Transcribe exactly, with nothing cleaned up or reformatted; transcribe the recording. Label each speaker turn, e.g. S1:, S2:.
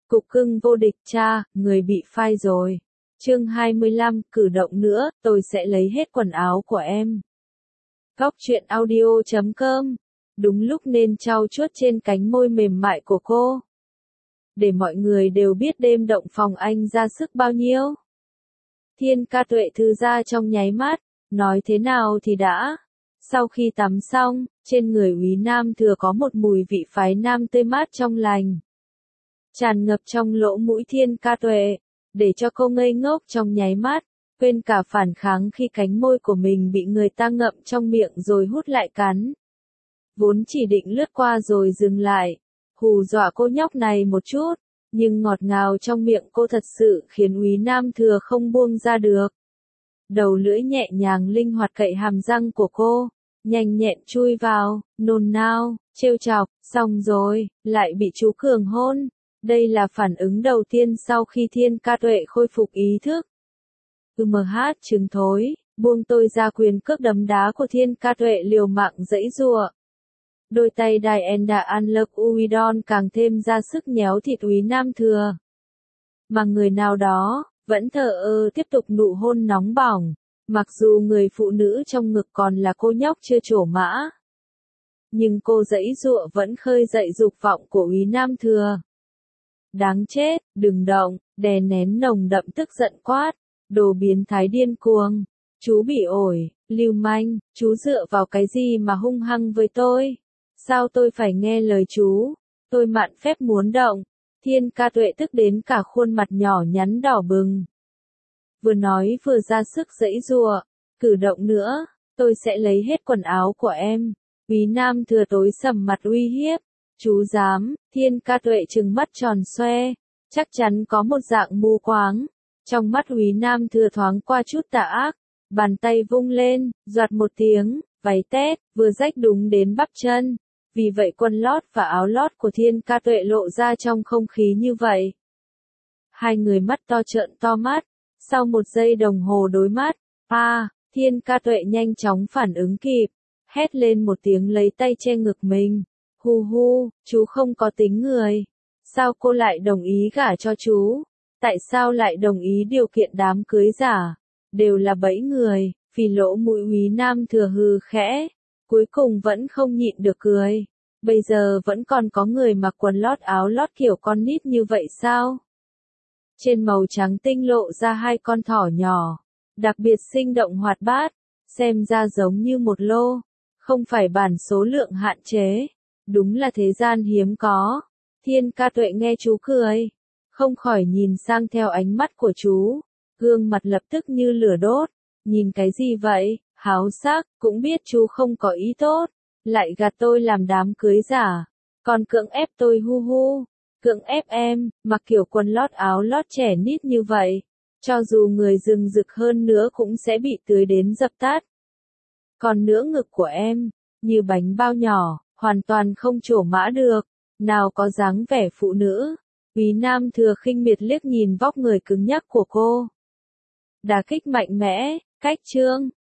S1: Cục cưng vô địch cha, người bị phai rồi. Chương hai mươi lăm, cử động nữa, tôi sẽ lấy hết quần áo của em. Góc truyện audio chấm com. Đúng lúc nên trau chuốt trên cánh môi mềm mại của cô. Để mọi người đều biết đêm động phòng anh ra sức bao nhiêu. Thiên Ca Tuệ thư ra trong nháy mắt, nói thế nào thì đã. Sau khi tắm xong, trên người Úy Nam Thừa có một mùi vị phái nam tươi mát trong lành. Tràn ngập trong lỗ mũi Thiên Ca Tuệ, để cho cô ngây ngốc trong nháy mắt, quên cả phản kháng khi cánh môi của mình bị người ta ngậm trong miệng rồi hút lại cắn. Vốn chỉ định lướt qua rồi dừng lại, hù dọa cô nhóc này một chút, nhưng ngọt ngào trong miệng cô thật sự khiến Úy Nam Thừa không buông ra được. Đầu lưỡi nhẹ nhàng linh hoạt cậy hàm răng của cô, nhanh nhẹn chui vào, nôn nao, trêu chọc, xong rồi, lại bị chú Cường hôn. Đây là phản ứng đầu tiên sau khi Thiên Ca Tuệ khôi phục ý thức. Ừm hát trứng thối, buông tôi ra, quyền cước đấm đá của Thiên Ca Tuệ liều mạng giãy giụa. Đôi tay Diana Anlok Uidon càng thêm ra sức nhéo thịt Úy Nam Thừa. Mà người nào đó, vẫn thờ ơ tiếp tục nụ hôn nóng bỏng, mặc dù người phụ nữ trong ngực còn là cô nhóc chưa trổ mã. Nhưng cô giãy giụa vẫn khơi dậy dục vọng của Úy Nam Thừa. Đáng chết, đừng động, đè nén nồng đậm tức giận quát, đồ biến thái điên cuồng, chú bị ổi, lưu manh, chú dựa vào cái gì mà hung hăng với tôi? Sao tôi phải nghe lời chú? Tôi mạn phép muốn động. Thiên Ca Tuệ tức đến cả khuôn mặt nhỏ nhắn đỏ bừng. Vừa nói vừa ra sức giãy giụa, cử động nữa, tôi sẽ lấy hết quần áo của em. Úy Nam Thừa tối sầm mặt uy hiếp. Chú dám? Thiên Ca Tuệ trừng mắt tròn xoe, chắc chắn có một dạng mù quáng. Trong mắt Úy Nam Thừa thoáng qua chút tà ác, bàn tay vung lên, doạt một tiếng, váy tét, vừa rách đúng đến bắp chân. Vì vậy quần lót và áo lót của Thiên Ca Tuệ lộ ra trong không khí như vậy. Hai người mắt to trợn to mắt, sau một giây đồng hồ đối mắt, à, Thiên Ca Tuệ nhanh chóng phản ứng kịp, hét lên một tiếng lấy tay che ngực mình. Hu hu, chú không có tính người. Sao cô lại đồng ý gả cho chú? Tại sao lại đồng ý điều kiện đám cưới giả? Đều là bẫy người, vì lỗ mũi Úy Nam Thừa hừ khẽ. Cuối cùng vẫn không nhịn được cười. Bây giờ vẫn còn có người mặc quần lót áo lót kiểu con nít như vậy sao? Trên màu trắng tinh lộ ra hai con thỏ nhỏ, đặc biệt sinh động hoạt bát, xem ra giống như một lô, không phải bản số lượng hạn chế. Đúng là thế gian hiếm có. Thiên Ca Tuệ nghe chú cười, không khỏi nhìn sang theo ánh mắt của chú, gương mặt lập tức như lửa đốt. Nhìn cái gì vậy, háo sắc, cũng biết chú không có ý tốt, lại gạt tôi làm đám cưới giả, còn cưỡng ép tôi hu hu, cưỡng ép em, mặc kiểu quần lót áo lót trẻ nít như vậy, cho dù người rừng rực hơn nữa cũng sẽ bị tưới đến dập tắt. Còn nữa ngực của em, như bánh bao nhỏ, hoàn toàn không trổ mã được, nào có dáng vẻ phụ nữ. Úy Nam Thừa khinh miệt liếc nhìn vóc người cứng nhắc của cô. Đả kích mạnh mẽ, cách chương.